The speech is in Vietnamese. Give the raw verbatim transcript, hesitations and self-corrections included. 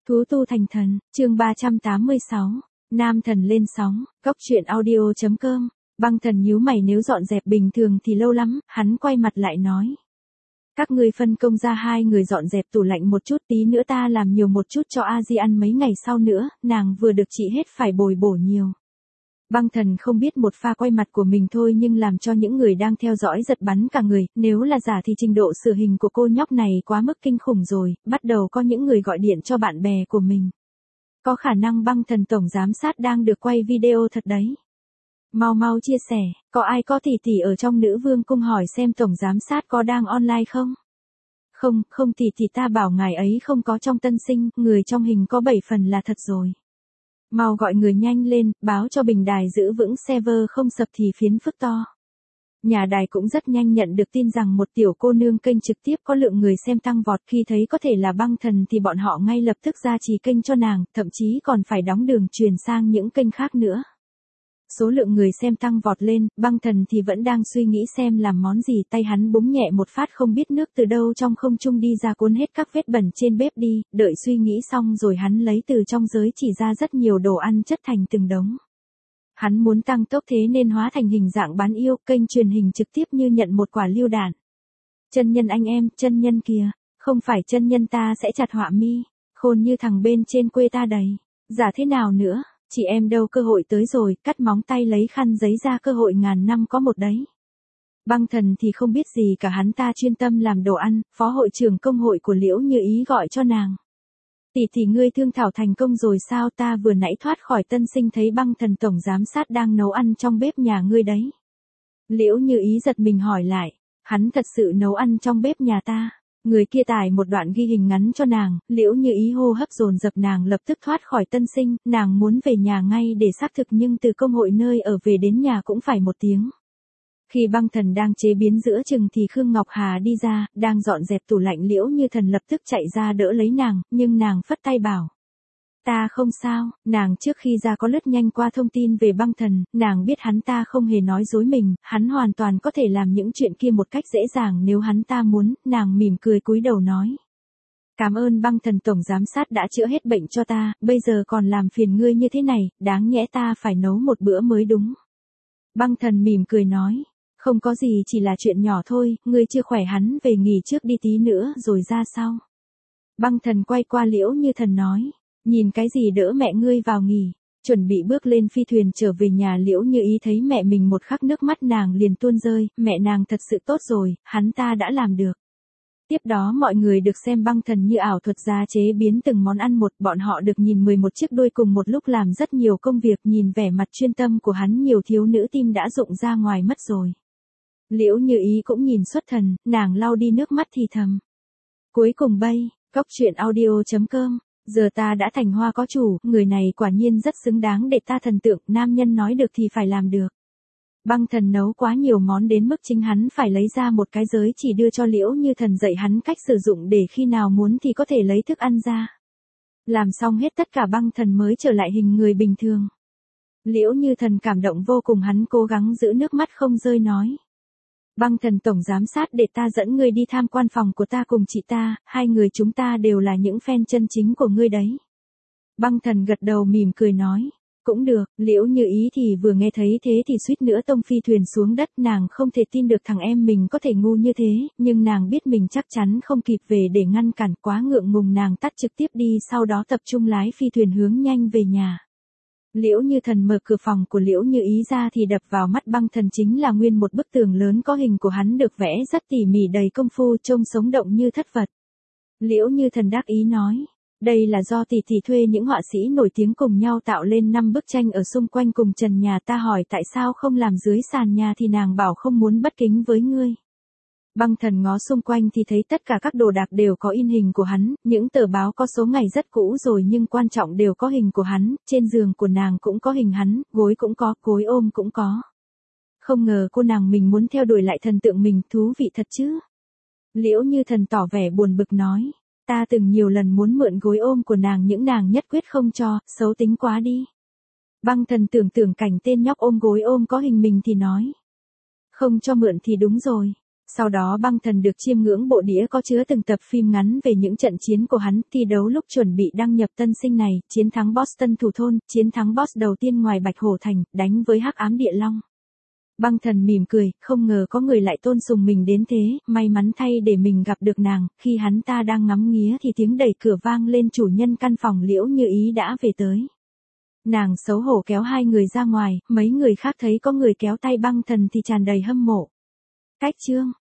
Thú tu thành thần, chương ba trăm tám mươi sáu, nam thần lên sóng, cốc truyện audio chấm com. Băng thần nhíu mày, nếu dọn dẹp bình thường thì lâu lắm, hắn quay mặt lại nói. Các ngươi phân công ra hai người dọn dẹp tủ lạnh một chút, tí nữa ta làm nhiều một chút cho A Di ăn mấy ngày sau nữa, nàng vừa được trị hết phải bồi bổ nhiều. Băng thần không biết một pha quay mặt của mình thôi nhưng làm cho những người đang theo dõi giật bắn cả người, nếu là giả thì trình độ sửa hình của cô nhóc này quá mức kinh khủng rồi, bắt đầu có những người gọi điện cho bạn bè của mình. Có khả năng băng thần tổng giám sát đang được quay video thật đấy. Mau mau chia sẻ, có ai có tỷ tỷ ở trong nữ vương cung hỏi xem tổng giám sát có đang online không? Không, không tỷ tỷ ta bảo ngài ấy không có trong tân sinh, người trong hình có bảy phần là thật rồi. Mau gọi người nhanh lên, báo cho bình đài giữ vững server không sập thì phiến phức to. Nhà đài cũng rất nhanh nhận được tin rằng một tiểu cô nương kênh trực tiếp có lượng người xem tăng vọt, khi thấy có thể là băng thần thì bọn họ ngay lập tức ra trì kênh cho nàng, thậm chí còn phải đóng đường truyền sang những kênh khác nữa. Số lượng người xem tăng vọt lên, băng thần thì vẫn đang suy nghĩ xem làm món gì, tay hắn búng nhẹ một phát không biết nước từ đâu trong không trung đi ra cuốn hết các vết bẩn trên bếp đi, đợi suy nghĩ xong rồi hắn lấy từ trong giới chỉ ra rất nhiều đồ ăn chất thành từng đống. Hắn muốn tăng tốc thế nên hóa thành hình dạng bán yêu, kênh truyền hình trực tiếp như nhận một quả lựu đạn. Chân nhân anh em, chân nhân kìa, không phải chân nhân ta sẽ chặt họa mi, khôn như thằng bên trên quê ta đầy, giả thế nào nữa. Chị em đâu, cơ hội tới rồi, cắt móng tay lấy khăn giấy ra, cơ hội ngàn năm có một đấy. Băng thần thì không biết gì cả, hắn ta chuyên tâm làm đồ ăn, phó hội trưởng công hội của Liễu Như Ý gọi cho nàng. Tỷ tỷ ngươi thương thảo thành công rồi sao, ta vừa nãy thoát khỏi tân sinh thấy băng thần tổng giám sát đang nấu ăn trong bếp nhà ngươi đấy. Liễu Như Ý giật mình hỏi lại, hắn thật sự nấu ăn trong bếp nhà ta? Người kia tải một đoạn ghi hình ngắn cho nàng, Liễu Như Ý hô hấp dồn dập, nàng lập tức thoát khỏi tân sinh, nàng muốn về nhà ngay để xác thực nhưng từ công hội nơi ở về đến nhà cũng phải một tiếng. Khi băng thần đang chế biến giữa chừng thì Khương Ngọc Hà đi ra, đang dọn dẹp tủ lạnh. Liễu Như Thần lập tức chạy ra đỡ lấy nàng, nhưng nàng phất tay bảo. Ta không sao, nàng trước khi ra có lướt nhanh qua thông tin về băng thần, nàng biết hắn ta không hề nói dối mình, hắn hoàn toàn có thể làm những chuyện kia một cách dễ dàng nếu hắn ta muốn, nàng mỉm cười cúi đầu nói. Cảm ơn băng thần tổng giám sát đã chữa hết bệnh cho ta, bây giờ còn làm phiền ngươi như thế này, đáng nhẽ ta phải nấu một bữa mới đúng. Băng thần mỉm cười nói, không có gì, chỉ là chuyện nhỏ thôi, ngươi chưa khỏe hắn về nghỉ trước đi tí nữa rồi ra sau. Băng thần quay qua Liễu Như Thần nói. Nhìn cái gì đỡ mẹ ngươi vào nghỉ, chuẩn bị bước lên phi thuyền trở về nhà. Liễu Như Ý thấy mẹ mình một khắc nước mắt nàng liền tuôn rơi, mẹ nàng thật sự tốt rồi, hắn ta đã làm được. Tiếp đó mọi người được xem băng thần như ảo thuật ra chế biến từng món ăn một, bọn họ được nhìn mười một chiếc đuôi cùng một lúc làm rất nhiều công việc, nhìn vẻ mặt chuyên tâm của hắn nhiều thiếu nữ tim đã rụng ra ngoài mất rồi. Liễu Như Ý cũng nhìn xuất thần, nàng lau đi nước mắt thì thầm. Cuối cùng bay, cốc truyện audio chấm com. Giờ ta đã thành hoa có chủ, người này quả nhiên rất xứng đáng để ta thần tượng, nam nhân nói được thì phải làm được. Băng thần nấu quá nhiều món đến mức chính hắn phải lấy ra một cái giới chỉ đưa cho Liễu Như Thần dạy hắn cách sử dụng để khi nào muốn thì có thể lấy thức ăn ra. Làm xong hết tất cả băng thần mới trở lại hình người bình thường. Liễu Như Thần cảm động vô cùng, hắn cố gắng giữ nước mắt không rơi nói. Băng thần tổng giám sát, để ta dẫn ngươi đi tham quan phòng của ta cùng chị ta, hai người chúng ta đều là những fan chân chính của ngươi đấy. Băng thần gật đầu mỉm cười nói, cũng được. Liễu Như Ý thì vừa nghe thấy thế thì suýt nữa tông phi thuyền xuống đất, nàng không thể tin được thằng em mình có thể ngu như thế, nhưng nàng biết mình chắc chắn không kịp về để ngăn cản, quá ngượng ngùng nàng tắt trực tiếp đi, sau đó tập trung lái phi thuyền hướng nhanh về nhà. Liễu Như Thần mở cửa phòng của Liễu Như Ý ra thì đập vào mắt băng thần chính là nguyên một bức tường lớn có hình của hắn được vẽ rất tỉ mỉ đầy công phu, trông sống động như thất vật. Liễu Như Thần đắc ý nói, đây là do tỷ tỷ thuê những họa sĩ nổi tiếng cùng nhau tạo lên năm bức tranh ở xung quanh cùng trần nhà, ta hỏi tại sao không làm dưới sàn nhà thì nàng bảo không muốn bất kính với ngươi. Băng thần ngó xung quanh thì thấy tất cả các đồ đạc đều có in hình của hắn, những tờ báo có số ngày rất cũ rồi nhưng quan trọng đều có hình của hắn, trên giường của nàng cũng có hình hắn, gối cũng có, gối ôm cũng có. Không ngờ cô nàng mình muốn theo đuổi lại thần tượng mình, thú vị thật chứ. Liễu Như Thần tỏ vẻ buồn bực nói, ta từng nhiều lần muốn mượn gối ôm của nàng nhưng nàng nhất quyết không cho, xấu tính quá đi. Băng thần tưởng tượng cảnh tên nhóc ôm gối ôm có hình mình thì nói, không cho mượn thì đúng rồi. Sau đó Băng Thần được chiêm ngưỡng bộ đĩa có chứa từng tập phim ngắn về những trận chiến của hắn, thi đấu lúc chuẩn bị đăng nhập tân sinh này, chiến thắng Boston thủ thôn, chiến thắng boss đầu tiên ngoài Bạch Hổ Thành, đánh với Hắc Ám Địa Long. Băng Thần mỉm cười, không ngờ có người lại tôn sùng mình đến thế, may mắn thay để mình gặp được nàng, khi hắn ta đang ngắm nghía thì tiếng đẩy cửa vang lên, chủ nhân căn phòng Liễu Như Ý đã về tới. Nàng xấu hổ kéo hai người ra ngoài, mấy người khác thấy có người kéo tay Băng Thần thì tràn đầy hâm mộ. Cách chương